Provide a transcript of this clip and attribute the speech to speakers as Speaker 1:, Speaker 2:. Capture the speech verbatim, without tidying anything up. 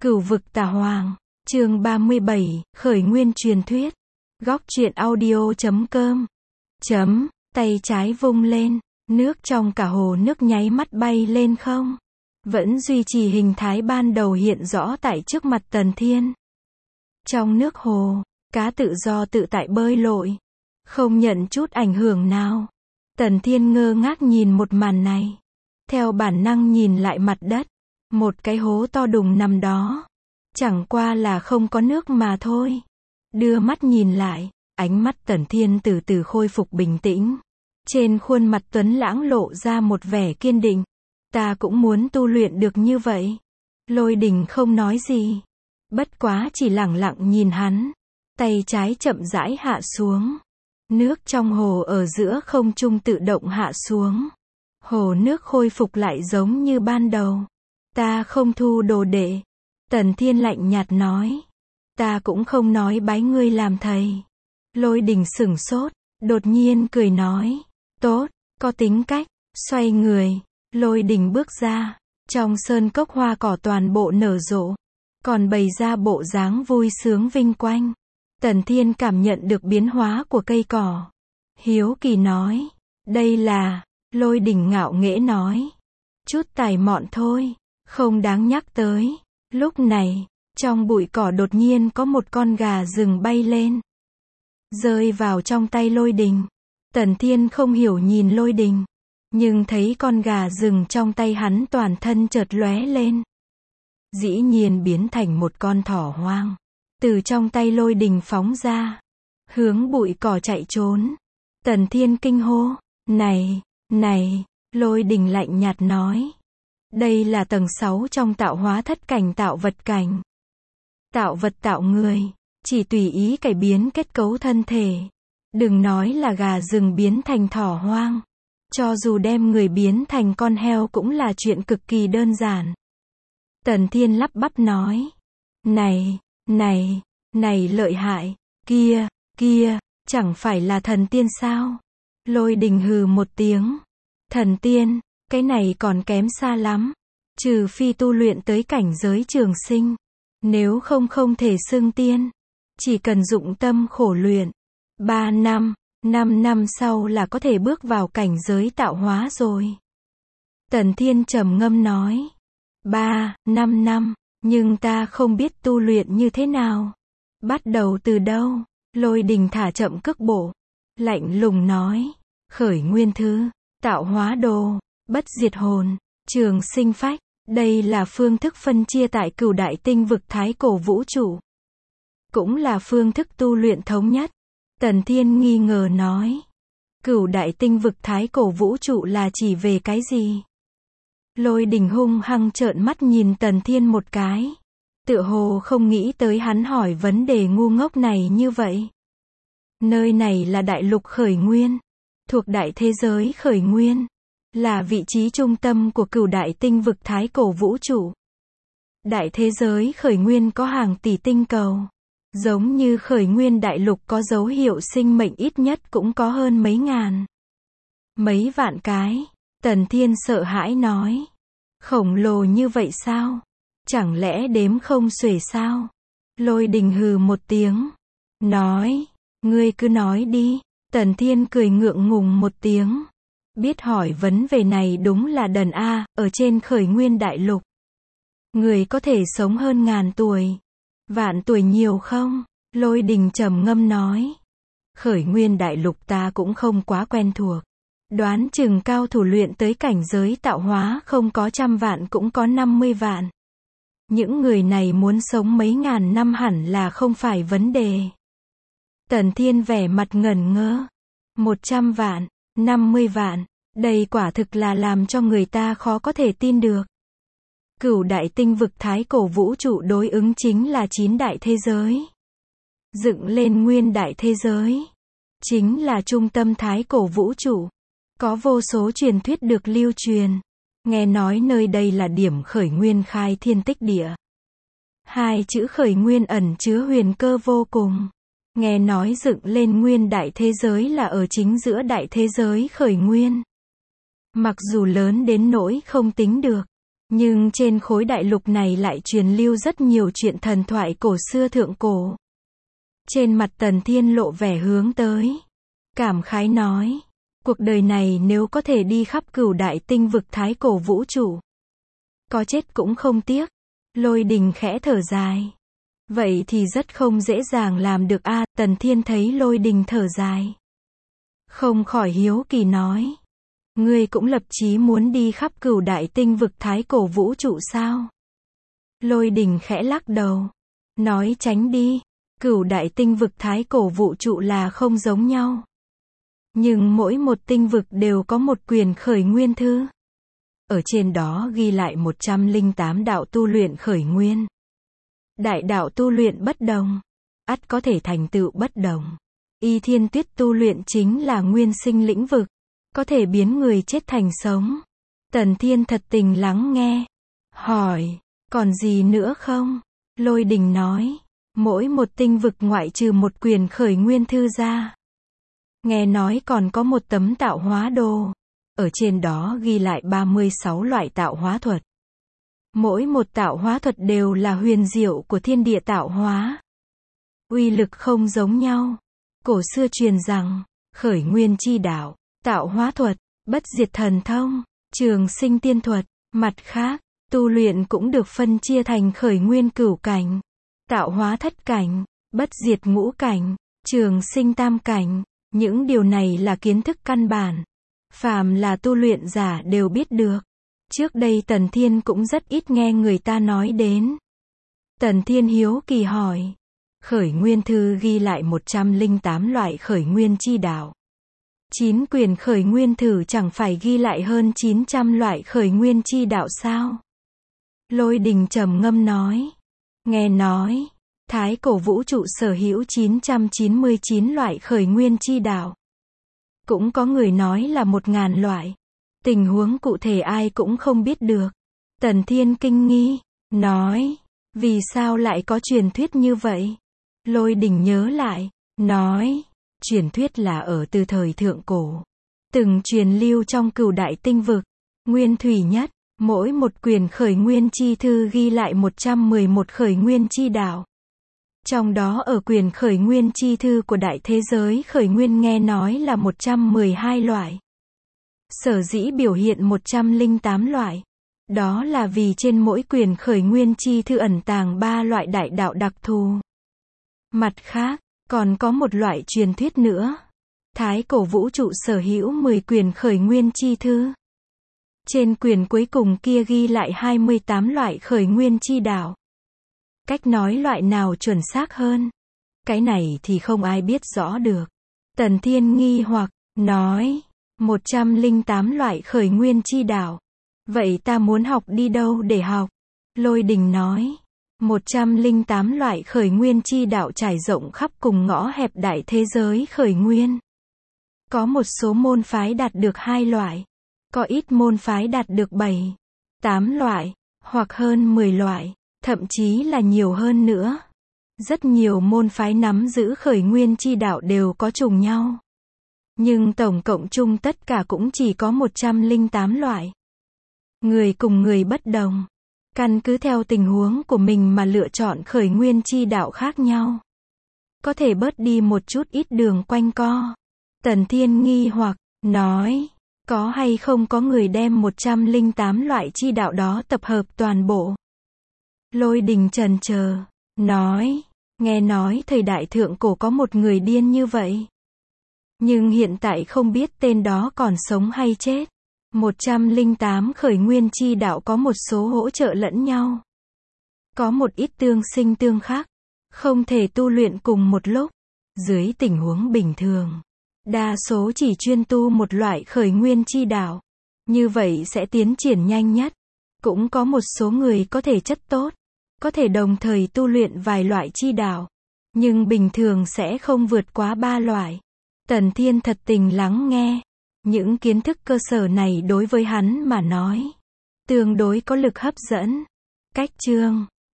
Speaker 1: Cửu vực Tà Hoàng, chương ba mươi bảy, khởi nguyên truyền thuyết. Góc truyện audio chấm com. Chấm, tay trái vung lên, nước trong cả hồ nước nháy mắt bay lên không. Vẫn duy trì hình thái ban đầu hiện rõ tại trước mặt Tần Thiên. Trong nước hồ, cá tự do tự tại bơi lội, không nhận chút ảnh hưởng nào. Tần Thiên ngơ ngác nhìn một màn này. Theo bản năng nhìn lại mặt đất, một cái hố to đùng nằm đó. Chẳng qua là không có nước mà thôi. Đưa mắt nhìn lại, ánh mắt Tần Thiên từ từ khôi phục bình tĩnh. Trên khuôn mặt tuấn lãng lộ ra một vẻ kiên định. Ta cũng muốn tu luyện được như vậy. Lôi Đình không nói gì. Bất quá chỉ lẳng lặng nhìn hắn. Tay trái chậm rãi hạ xuống. Nước trong hồ ở giữa không trung tự động hạ xuống. Hồ nước khôi phục lại giống như ban đầu. Ta không thu đồ đệ. Tần Thiên lạnh nhạt nói. Ta cũng không nói bái ngươi làm thầy. Lôi Đình sửng sốt, đột nhiên cười nói. Tốt, có tính cách. Xoay người, Lôi Đình bước ra. Trong sơn cốc hoa cỏ toàn bộ nở rộ. Còn bày ra bộ dáng vui sướng vinh quanh. Tần Thiên cảm nhận được biến hóa của cây cỏ. Hiếu kỳ nói. Đây là... Lôi Đình ngạo nghễ nói. Chút tài mọn thôi, không đáng nhắc tới. Lúc này, trong bụi cỏ đột nhiên có một con gà rừng bay lên. Rơi vào trong tay Lôi Đình. Tần Thiên không hiểu nhìn Lôi Đình. Nhưng thấy con gà rừng trong tay hắn toàn thân chợt lóe lên. Dĩ nhiên biến thành một con thỏ hoang. Từ trong tay Lôi Đình phóng ra. Hướng bụi cỏ chạy trốn. Tần Thiên kinh hô. Này, này, Lôi Đình lạnh nhạt nói. Đây là tầng sáu trong tạo hóa thất cảnh tạo vật cảnh. Tạo vật tạo người, chỉ tùy ý cải biến kết cấu thân thể. Đừng nói là gà rừng biến thành thỏ hoang. Cho dù đem người biến thành con heo cũng là chuyện cực kỳ đơn giản. Tần Thiên lắp bắp nói. Này, này, này lợi hại, kia, kia, chẳng phải là thần tiên sao? Lôi Đình hừ một tiếng. Thần tiên, cái này còn kém xa lắm. Trừ phi tu luyện tới cảnh giới trường sinh. Nếu không không thể xưng tiên. Chỉ cần dụng tâm khổ luyện. Ba năm, năm năm sau là có thể bước vào cảnh giới tạo hóa rồi. Tần Thiên trầm ngâm nói. Ba, năm năm, nhưng ta không biết tu luyện như thế nào. Bắt đầu từ đâu? Lôi Đình thả chậm cước bộ. Lạnh lùng nói. Khởi nguyên thứ, tạo hóa đồ, bất diệt hồn, trường sinh phách. Đây là phương thức phân chia tại cửu đại tinh vực thái cổ vũ trụ. Cũng là phương thức tu luyện thống nhất. Tần Thiên nghi ngờ nói. Cửu đại tinh vực thái cổ vũ trụ là chỉ về cái gì? Lôi Đình hung hăng trợn mắt nhìn Tần Thiên một cái. Tựa hồ không nghĩ tới hắn hỏi vấn đề ngu ngốc này như vậy. Nơi này là đại lục khởi nguyên. Thuộc đại thế giới khởi nguyên. Là vị trí trung tâm của cửu đại tinh vực thái cổ vũ trụ. Đại thế giới khởi nguyên có hàng tỷ tinh cầu. Giống như khởi nguyên đại lục có dấu hiệu sinh mệnh ít nhất cũng có hơn mấy ngàn. Mấy vạn cái. Tần Thiên sợ hãi nói. Khổng lồ như vậy sao? Chẳng lẽ đếm không xuể sao? Lôi Đình hừ một tiếng. Nói. Ngươi cứ nói đi. Tần Thiên cười ngượng ngùng một tiếng. Biết hỏi vấn về này đúng là đần a, ở trên khởi nguyên đại lục. Người có thể sống hơn ngàn tuổi. Vạn tuổi nhiều không? Lôi Đình trầm ngâm nói. Khởi nguyên đại lục ta cũng không quá quen thuộc. Đoán chừng cao thủ luyện tới cảnh giới tạo hóa không có trăm vạn cũng có năm mươi vạn. Những người này muốn sống mấy ngàn năm hẳn là không phải vấn đề. Tần Thiên vẻ mặt ngẩn ngơ. Một trăm vạn, năm mươi vạn, đây quả thực là làm cho người ta khó có thể tin được. Cửu đại tinh vực thái cổ vũ trụ đối ứng chính là chín đại thế giới. Dựng lên nguyên đại thế giới. Chính là trung tâm thái cổ vũ trụ. Có vô số truyền thuyết được lưu truyền. Nghe nói nơi đây là điểm khởi nguyên khai thiên tích địa. Hai chữ khởi nguyên ẩn chứa huyền cơ vô cùng. Nghe nói dựng lên nguyên đại thế giới là ở chính giữa đại thế giới khởi nguyên. Mặc dù lớn đến nỗi không tính được. Nhưng trên khối đại lục này lại truyền lưu rất nhiều chuyện thần thoại cổ xưa thượng cổ. Trên mặt Tần Thiên lộ vẻ hướng tới. Cảm khái nói. Cuộc đời này nếu có thể đi khắp cửu đại tinh vực thái cổ vũ trụ, có chết cũng không tiếc. Lôi Đình khẽ thở dài. Vậy thì rất không dễ dàng làm được a. Tần Thiên thấy Lôi Đình thở dài, không khỏi hiếu kỳ nói. Ngươi cũng lập chí muốn đi khắp cửu đại tinh vực thái cổ vũ trụ sao? Lôi Đình khẽ lắc đầu. Nói tránh đi. Cửu đại tinh vực thái cổ vũ trụ là không giống nhau. Nhưng mỗi một tinh vực đều có một quyển khởi nguyên thư. Ở trên đó ghi lại một trăm lẻ tám đạo tu luyện khởi nguyên. Đại đạo tu luyện bất đồng, ắt có thể thành tựu bất đồng. Y Thiên Tuyết tu luyện chính là nguyên sinh lĩnh vực, có thể biến người chết thành sống. Tần Thiên thật tình lắng nghe. Hỏi, còn gì nữa không? Lôi Đình nói, mỗi một tinh vực ngoại trừ một quyển khởi nguyên thư ra, nghe nói còn có một tấm tạo hóa đồ. Ở trên đó ghi lại ba mươi sáu loại tạo hóa thuật. Mỗi một tạo hóa thuật đều là huyền diệu của thiên địa tạo hóa. Uy lực không giống nhau. Cổ xưa truyền rằng, khởi nguyên chi đạo, tạo hóa thuật, bất diệt thần thông, trường sinh tiên thuật. Mặt khác, tu luyện cũng được phân chia thành khởi nguyên cửu cảnh, tạo hóa thất cảnh, bất diệt ngũ cảnh, trường sinh tam cảnh. Những điều này là kiến thức căn bản, phàm là tu luyện giả đều biết được. Trước đây Tần Thiên cũng rất ít nghe người ta nói đến. Tần Thiên hiếu kỳ hỏi. Khởi nguyên thư ghi lại một trăm lẻ tám loại khởi nguyên chi đạo. chín quyển khởi nguyên thử chẳng phải ghi lại hơn chín trăm loại khởi nguyên chi đạo sao? Lôi Đình trầm ngâm nói. Nghe nói, thái cổ vũ trụ sở hữu chín trăm chín mươi chín loại khởi nguyên chi đạo. Cũng có người nói là một ngàn loại. Tình huống cụ thể ai cũng không biết được. Tần Thiên kinh nghi, nói, vì sao lại có truyền thuyết như vậy? Lôi Đình nhớ lại, nói, truyền thuyết là ở từ thời thượng cổ, từng truyền lưu trong cửu đại tinh vực. Nguyên thủy nhất, mỗi một quyển khởi nguyên chi thư ghi lại một trăm mười một khởi nguyên chi đạo. Trong đó ở quyển khởi nguyên chi thư của đại thế giới khởi nguyên nghe nói là một trăm mười hai loại. Sở dĩ biểu hiện một trăm lẻ tám loại, đó là vì trên mỗi quyển khởi nguyên chi thư ẩn tàng ba loại đại đạo đặc thù. Mặt khác, còn có một loại truyền thuyết nữa. Thái cổ vũ trụ sở hữu mười quyển khởi nguyên chi thư. Trên quyển cuối cùng kia ghi lại hai mươi tám loại khởi nguyên chi đạo. Cách nói loại nào chuẩn xác hơn? Cái này thì không ai biết rõ được. Tần Thiên nghi hoặc, nói, một trăm lẻ tám loại khởi nguyên chi đạo. Vậy ta muốn học đi đâu để học? Lôi Đình nói, một trăm lẻ tám loại khởi nguyên chi đạo trải rộng khắp cùng ngõ hẹp đại thế giới khởi nguyên. Có một số môn phái đạt được hai loại, có ít môn phái đạt được bảy, tám loại, hoặc hơn mười loại, thậm chí là nhiều hơn nữa. Rất nhiều môn phái nắm giữ khởi nguyên chi đạo đều có trùng nhau. Nhưng tổng cộng chung tất cả cũng chỉ có một trăm lẻ tám loại. Người cùng người bất đồng, căn cứ theo tình huống của mình mà lựa chọn khởi nguyên chi đạo khác nhau. Có thể bớt đi một chút ít đường quanh co. Tần Thiên nghi hoặc, nói, có hay không có người đem một trăm lẻ tám loại chi đạo đó tập hợp toàn bộ? Lôi Đình chần chờ, nói, nghe nói thời đại thượng cổ có một người điên như vậy. Nhưng hiện tại không biết tên đó còn sống hay chết. một trăm lẻ tám khởi nguyên chi đạo có một số hỗ trợ lẫn nhau. Có một ít tương sinh tương khắc, không thể tu luyện cùng một lúc. Dưới tình huống bình thường, đa số chỉ chuyên tu một loại khởi nguyên chi đạo. Như vậy sẽ tiến triển nhanh nhất. Cũng có một số người có thể chất tốt, có thể đồng thời tu luyện vài loại chi đạo. Nhưng bình thường sẽ không vượt quá ba loại. Tần Thiên thật tình lắng nghe. Những kiến thức cơ sở này đối với hắn mà nói, tương đối có lực hấp dẫn. Cách chương